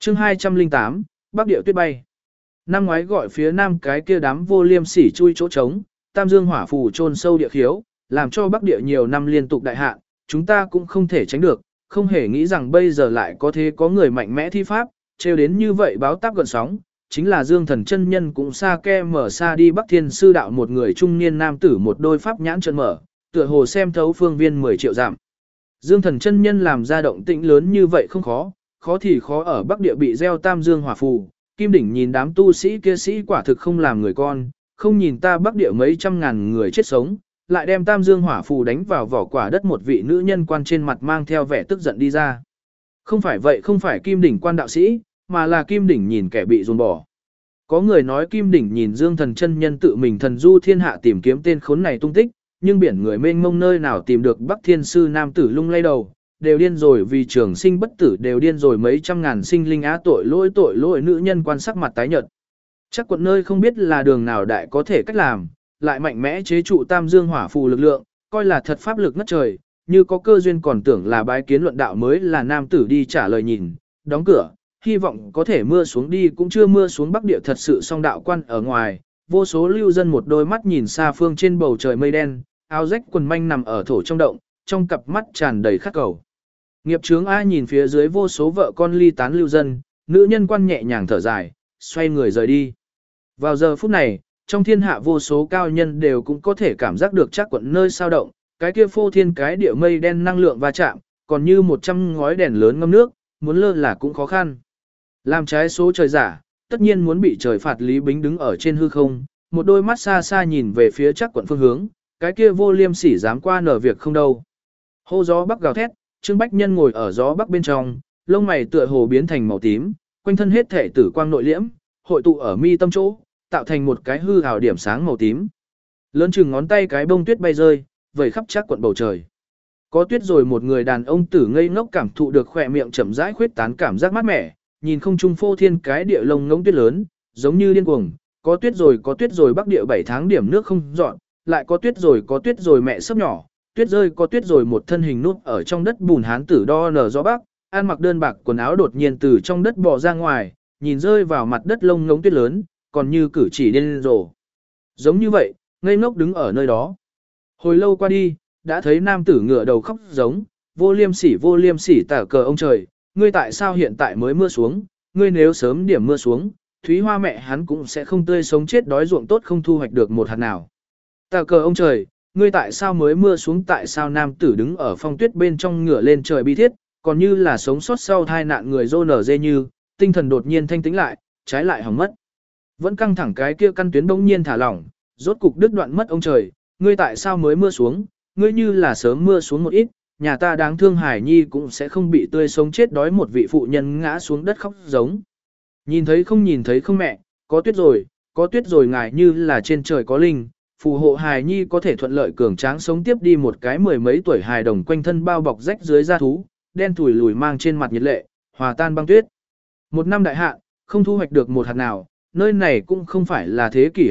chương 208, Bắc Điệu tuyết bay. Năm ngoái gọi phía nam cái kia đám vô liêm sỉ chui chỗ trống, Tam Dương hỏa phù chôn sâu địa khiếu, làm cho Bắc Địa nhiều năm liên tục đại hạn, chúng ta cũng không thể tránh được, không hề nghĩ rằng bây giờ lại có thế có người mạnh mẽ thi pháp, trêu đến như vậy báo táp gần sóng, chính là Dương Thần chân nhân cũng xa ke mở xa đi Bắc Thiên sư đạo một người trung niên nam tử một đôi pháp nhãn trợn mở, tựa hồ xem thấu phương viên 10 triệu giảm. Dương Thần chân nhân làm ra động tĩnh lớn như vậy không khó, khó thì khó ở Bắc Địa bị gieo Tam Dương hỏa phù, Kim Đỉnh nhìn đám tu sĩ kia sĩ quả thực không làm người con, không nhìn ta Bắc Địa mấy trăm ngàn người chết sống, lại đem Tam Dương hỏa phù đánh vào vỏ quả đất một vị nữ nhân quan trên mặt mang theo vẻ tức giận đi ra. Không phải vậy, không phải Kim Đỉnh quan đạo sĩ, mà là Kim Đỉnh nhìn kẻ bị dồn bỏ. Có người nói Kim Đỉnh nhìn Dương Thần chân nhân tự mình thần du thiên hạ tìm kiếm tên khốn này tung tích, nhưng biển người mênh mông nơi nào tìm được Bắc Thiên sư nam tử lung lay đầu, đều điên rồi vì trường sinh bất tử, đều điên rồi mấy trăm ngàn sinh linh á, tội lỗi nữ nhân quan sắc mặt tái nhợt. Chắc quận nơi không biết là đường nào đại có thể cách làm, lại mạnh mẽ chế trụ Tam Dương hỏa phù lực lượng, coi là thật pháp lực ngất trời, như có cơ duyên còn tưởng là bái kiến luận đạo mới là nam tử đi trả lời nhìn, đóng cửa, hy vọng có thể mưa xuống đi, cũng chưa mưa xuống. Bắc Địa thật sự song đạo quan ở ngoài, vô số lưu dân một đôi mắt nhìn xa phương trên bầu trời mây đen, áo rách quần manh nằm ở thổ trong động, trong cặp mắt tràn đầy khát cầu. Nghiệp chướng ai nhìn phía dưới vô số vợ con ly tán lưu dân, nữ nhân quan nhẹ nhàng thở dài, xoay người rời đi. Vào giờ phút này, trong thiên hạ vô số cao nhân đều cũng có thể cảm giác được chắc quận nơi sao động, cái kia phô thiên cái địa mây đen năng lượng va chạm, còn như 100 ngói đèn lớn ngâm nước, muốn lơ là cũng khó khăn. Làm trái số trời giả, tất nhiên muốn bị trời phạt. Lý Bính đứng ở trên hư không, một đôi mắt xa xa nhìn về phía chắc quận phương hướng, cái kia vô liêm sỉ dám qua nở việc không đâu. Hô gió bắc gào thét, Trương Bách Nhân ngồi ở gió bắc bên trong, lông mày tựa hồ biến thành màu tím, quanh thân hết thể tử quang nội liễm, hội tụ ở mi tâm chỗ, tạo thành một cái hư ảo điểm sáng màu tím. Lớn chừng ngón tay cái bông tuyết bay rơi, vẩy khắp chắc quận bầu trời. Có tuyết rồi, một người đàn ông tử ngây ngốc cảm thụ được khỏe miệng chậm rãi khuyết tán cảm giác mát mẻ, nhìn không trung phô thiên cái địa lông ngỗng tuyết lớn, giống như điên cuồng. Có tuyết rồi Bắc Địa 7 tháng điểm nước không dọn, lại có tuyết rồi mẹ sấp nhỏ, tuyết rơi có tuyết rồi một thân hình nút ở trong đất bùn hán tử đo nở gió bắc, ăn mặc đơn bạc quần áo đột nhiên từ trong đất bò ra ngoài, nhìn rơi vào mặt đất lông ngỗng tuyết lớn, còn như cử chỉ điên rồ. Giống như vậy, ngây ngốc đứng ở nơi đó. Hồi lâu qua đi, đã thấy nam tử ngửa đầu khóc giống, vô liêm sỉ tả cờ ông trời, ngươi tại sao hiện tại mới mưa xuống, ngươi nếu sớm điểm mưa xuống, Thúy Hoa mẹ hắn cũng sẽ không tươi sống chết đói, ruộng tốt không thu hoạch được một hạt nào. Tả cờ ông trời, ngươi tại sao mới mưa xuống, tại sao nam tử đứng ở phong tuyết bên trong ngửa lên trời bi thiết, còn như là sống sót sau tai nạn người rô nở dê như, tinh thần đột nhiên thanh tĩnh lại, trái lại hỏng mất. Vẫn căng thẳng cái kia căn tuyến bỗng nhiên thả lỏng, rốt cục đứt đoạn mất ông trời, ngươi tại sao mới mưa xuống, ngươi như là sớm mưa xuống một ít, nhà ta đáng thương Hải Nhi cũng sẽ không bị tươi sống chết đói. Một vị phụ nhân ngã xuống đất khóc giống. Nhìn thấy không mẹ, có tuyết rồi ngài như là trên trời có linh, phù hộ Hải Nhi có thể thuận lợi cường tráng sống tiếp đi. Một cái 10 mấy tuổi hài đồng quanh thân bao bọc rách dưới da thú, đen thủi lùi mang trên mặt nhiệt lệ, hòa tan băng tuyết. Một năm đại hạn, không thu hoạch được một hạt nào. Nơi này cũng không phải là thế kỷ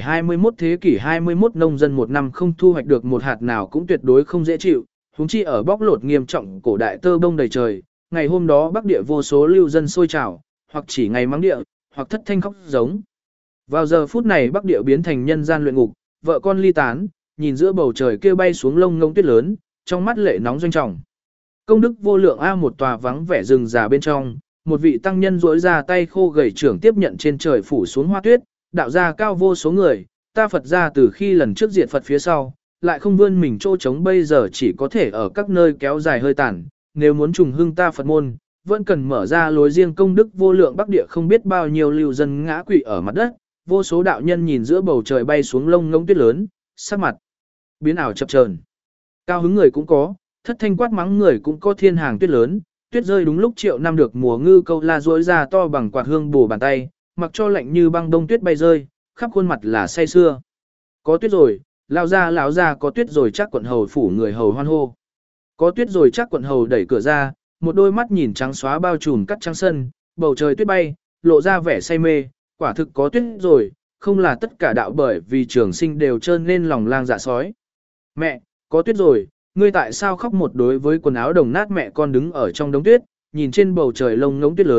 21 nông dân một năm không thu hoạch được một hạt nào cũng tuyệt đối không dễ chịu, huống chi ở bóc lột nghiêm trọng cổ đại tơ bông đầy trời. Ngày hôm đó Bắc Địa vô số lưu dân sôi trào, hoặc chỉ ngày mắng địa, hoặc thất thanh khóc giống. Vào giờ phút này Bắc Địa biến thành nhân gian luyện ngục, vợ con ly tán, nhìn giữa bầu trời kêu bay xuống lông ngông tuyết lớn, trong mắt lệ nóng doanh trọng. Công đức vô lượng a, một tòa vắng vẻ rừng già bên trong, một vị tăng nhân duỗi ra tay khô gầy trưởng tiếp nhận trên trời phủ xuống hoa tuyết, đạo gia cao vô số người, ta Phật gia từ khi lần trước diệt Phật phía sau, lại không vươn mình chỗ trống, bây giờ chỉ có thể ở các nơi kéo dài hơi tàn, nếu muốn trùng hưng ta Phật môn, vẫn cần mở ra lối riêng. Công đức vô lượng Bắc Địa không biết bao nhiêu lưu dân ngã quỵ ở mặt đất, vô số đạo nhân nhìn giữa bầu trời bay xuống lông ngỗng tuyết lớn, sắc mặt biến ảo chập chờn. Cao hứng người cũng có, thất thanh quát mắng người cũng có. Thiên hàng tuyết lớn, tuyết rơi đúng lúc triệu năm được mùa ngư câu la duỗi ra to bằng quạt hương bổ bàn tay, mặc cho lạnh như băng đông tuyết bay rơi, khắp khuôn mặt là say sưa. Có tuyết rồi, lão gia có tuyết rồi, chắc quận hầu phủ người hầu hoan hô. Có tuyết rồi, chắc quận hầu đẩy cửa ra, một đôi mắt nhìn trắng xóa bao trùm cắt trắng sân, bầu trời tuyết bay, lộ ra vẻ say mê, quả thực có tuyết rồi, không là tất cả đạo bởi vì trường sinh đều trơn nên lòng lang dạ sói. Mẹ, có tuyết rồi, ngươi tại sao khóc? Một đối với quần áo đồng nát mẹ con đứng ở trong đống tuyết, nhìn trên bầu trời lông ngỗng tuyết lớn,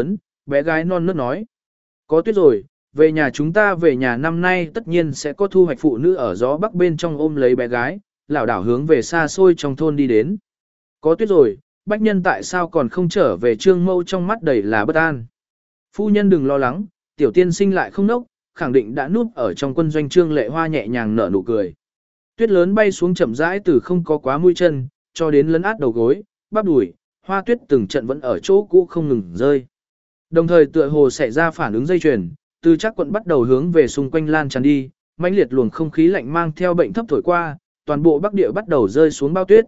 bé gái non nớt nói. Có tuyết rồi, về nhà chúng ta về nhà năm nay tất nhiên sẽ có thu hoạch. Phụ nữ ở gió bắc bên trong ôm lấy bé gái, lảo đảo hướng về xa xôi trong thôn đi đến. Có tuyết rồi, Bách Nhân tại sao còn không trở về? Trương Mâu trong mắt đầy là bất an. Phu nhân đừng lo lắng, tiểu tiên sinh lại không nốc, khẳng định đã núp ở trong quân doanh. Trương Lệ Hoa nhẹ nhàng nở nụ cười. Tuyết lớn bay xuống chậm rãi từ không có quá mũi chân, cho đến lấn át đầu gối, bắp đùi, hoa tuyết từng trận vẫn ở chỗ cũ không ngừng rơi. Đồng thời tựa hồ xảy ra phản ứng dây chuyền, từ chắc quận bắt đầu hướng về xung quanh lan tràn đi, mãnh liệt luồng không khí lạnh mang theo bệnh thấp thổi qua, toàn bộ Bắc Địa bắt đầu rơi xuống bao tuyết.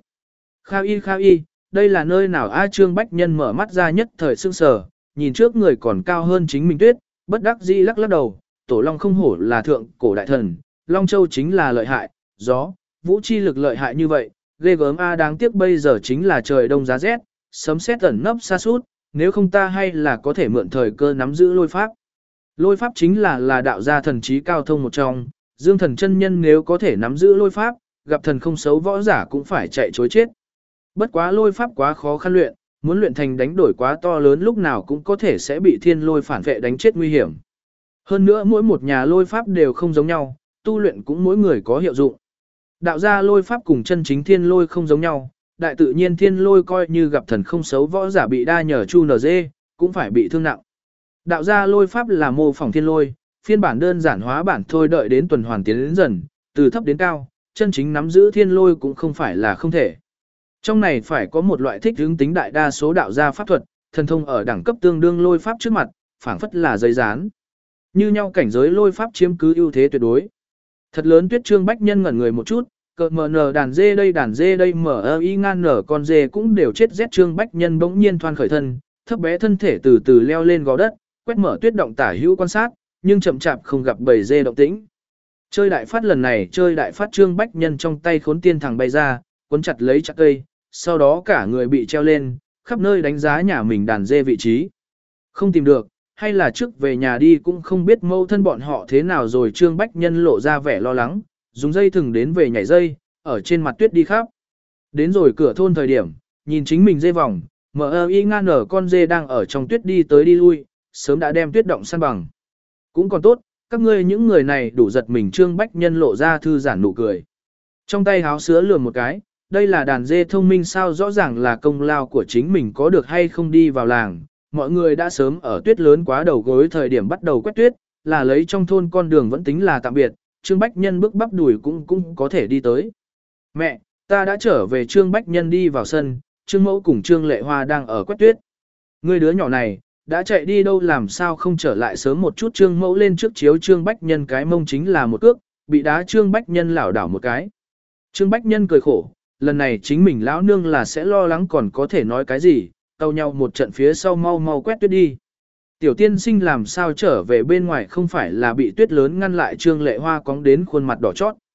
Kha y, đây là nơi nào a? Trương Bách Nhân mở mắt ra nhất thời sững sờ, nhìn trước người còn cao hơn chính mình tuyết, bất đắc dĩ lắc lắc đầu, Tổ Long không hổ là thượng cổ đại thần, Long Châu chính là lợi hại, gió, vũ chi lực lợi hại như vậy, ghê gớm a. Đáng tiếc bây giờ chính là trời đông giá rét, sấm sét ẩn nấp xa sút, nếu không ta hay là có thể mượn thời cơ nắm giữ lôi pháp. Lôi pháp chính là đạo gia thần trí cao thông một trong, Dương Thần chân nhân nếu có thể nắm giữ lôi pháp, gặp thần không xấu võ giả cũng phải chạy chối chết. Bất quá lôi pháp quá khó khăn luyện, muốn luyện thành đánh đổi quá to lớn lúc nào cũng có thể sẽ bị thiên lôi phản vệ đánh chết nguy hiểm. Hơn nữa mỗi một nhà lôi pháp đều không giống nhau, tu luyện cũng mỗi người có hiệu dụng. Đạo gia lôi pháp cùng chân chính thiên lôi không giống nhau, đại tự nhiên thiên lôi coi như gặp thần không xấu võ giả bị đa nhờ chu nz, cũng phải bị thương nặng. Đạo gia lôi pháp là mô phỏng thiên lôi, phiên bản đơn giản hóa bản thôi, đợi đến tuần hoàn tiến đến dần, từ thấp đến cao, chân chính nắm giữ thiên lôi cũng không phải là không thể. Trong này phải có một loại thích hướng tính, đại đa số đạo gia pháp thuật, thần thông ở đẳng cấp tương đương lôi pháp trước mặt, phảng phất là giấy dán. Như nhau cảnh giới lôi pháp chiếm cứ ưu thế tuyệt đối. Thật lớn tuyết. Trương Bách Nhân ngẩn người một chút, cờ mờ nờ đàn dê đây mở y ngan nở con dê cũng đều chết rét. Trương Bách Nhân bỗng nhiên thoăn khởi thân, thấp bé thân thể từ từ leo lên gò đất, quét mở tuyết động tả hữu quan sát, nhưng chậm chạp không gặp bầy dê động tĩnh. Chơi đại phát lần này, chơi đại phát. Trương Bách Nhân trong tay khốn tiên thẳng bay ra, cuốn chặt lấy chặt cây, sau đó cả người bị treo lên, khắp nơi đánh giá nhà mình đàn dê vị trí. Không tìm được, hay là trước về nhà đi, cũng không biết mâu thân bọn họ thế nào rồi. Trương Bách Nhân lộ ra vẻ lo lắng, dùng dây thừng đến về nhảy dây, ở trên mặt tuyết đi khắp. Đến rồi cửa thôn thời điểm, nhìn chính mình dê vòng, MI ngan ở con dê đang ở trong tuyết đi tới đi lui, sớm đã đem tuyết động săn bằng. Cũng còn tốt, các ngươi những người này đủ giật mình. Trương Bách Nhân lộ ra thư giãn nụ cười. Trong tay háo sứa lườm một cái, đây là đàn dê thông minh sao? Rõ ràng là công lao của chính mình, có được hay không đi vào làng. Mọi người đã sớm ở tuyết lớn quá đầu gối thời điểm bắt đầu quét tuyết, là lấy trong thôn con đường vẫn tính là tạm biệt. Trương Bách Nhân bước bắp đùi cũng có thể đi tới. Mẹ, ta đã trở về. Trương Bách Nhân đi vào sân, Trương Mẫu cùng Trương Lệ Hoa đang ở quét tuyết. Ngươi đứa nhỏ này, đã chạy đi đâu, làm sao không trở lại sớm một chút? Trương Mẫu lên trước chiếu Trương Bách Nhân cái mông chính là một cước, bị đá Trương Bách Nhân lảo đảo một cái. Trương Bách Nhân cười khổ, lần này chính mình lão nương là sẽ lo lắng còn có thể nói cái gì, tàu nhau một trận phía sau mau mau quét tuyết đi. Tiểu tiên sinh làm sao trở về bên ngoài, không phải là bị tuyết lớn ngăn lại? Trương Lệ Hoa cóng đến khuôn mặt đỏ chót.